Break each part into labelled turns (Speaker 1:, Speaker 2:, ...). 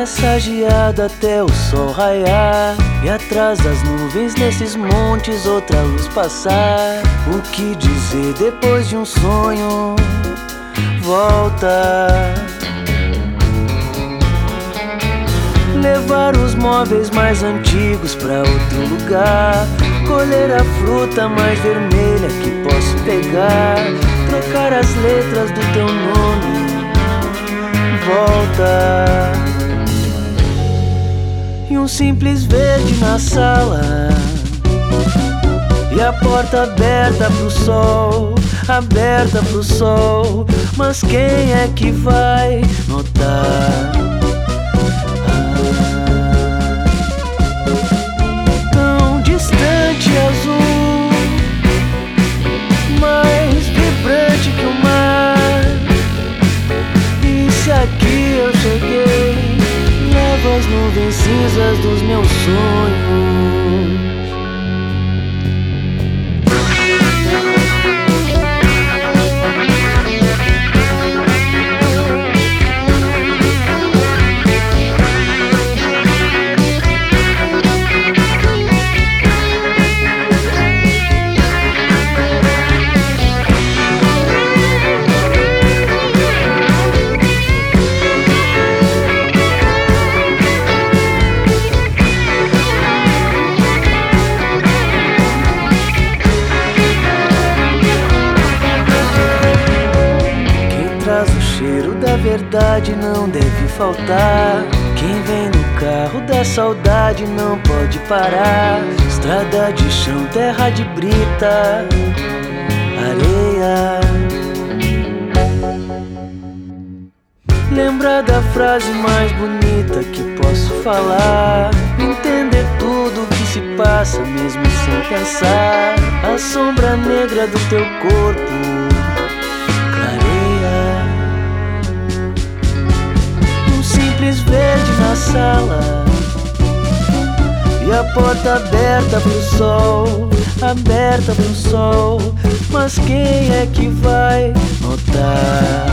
Speaker 1: nessa geada até o sol raiar, e atrás das nuvens nesses montes outra luz passar. O que dizer depois de um sonho? Volta. Levar os móveis mais antigos pra outro lugar, colher a fruta mais vermelha que posso pegar, trocar as letras do teu nome. Volta. E um simples verde na sala, e a porta aberta pro sol, aberta pro sol. Mas quem é que vai notar? Tão distante azul, mais vibrante que o mar. E se aqui eu cheguei, levo as nuvens cinzas dos meus sonhos. A verdade não deve faltar. Quem vem no carro da saudade não pode parar. Estrada de chão, terra de brita, areia. Lembrar da frase mais bonita que posso falar, entender tudo o que se passa mesmo sem pensar. A sombra negra do teu corpo clareia. Verde na sala, e a porta aberta pro sol, aberta pro sol. Mas quem é que vai notar?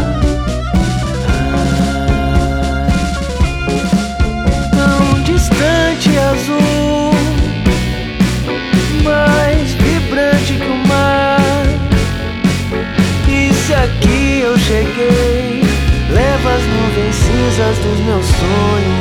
Speaker 1: Tão distante azul, mais vibrante que o mar. E se aqui eu cheguei, leva as nuvens cinzas dos meus sonhos.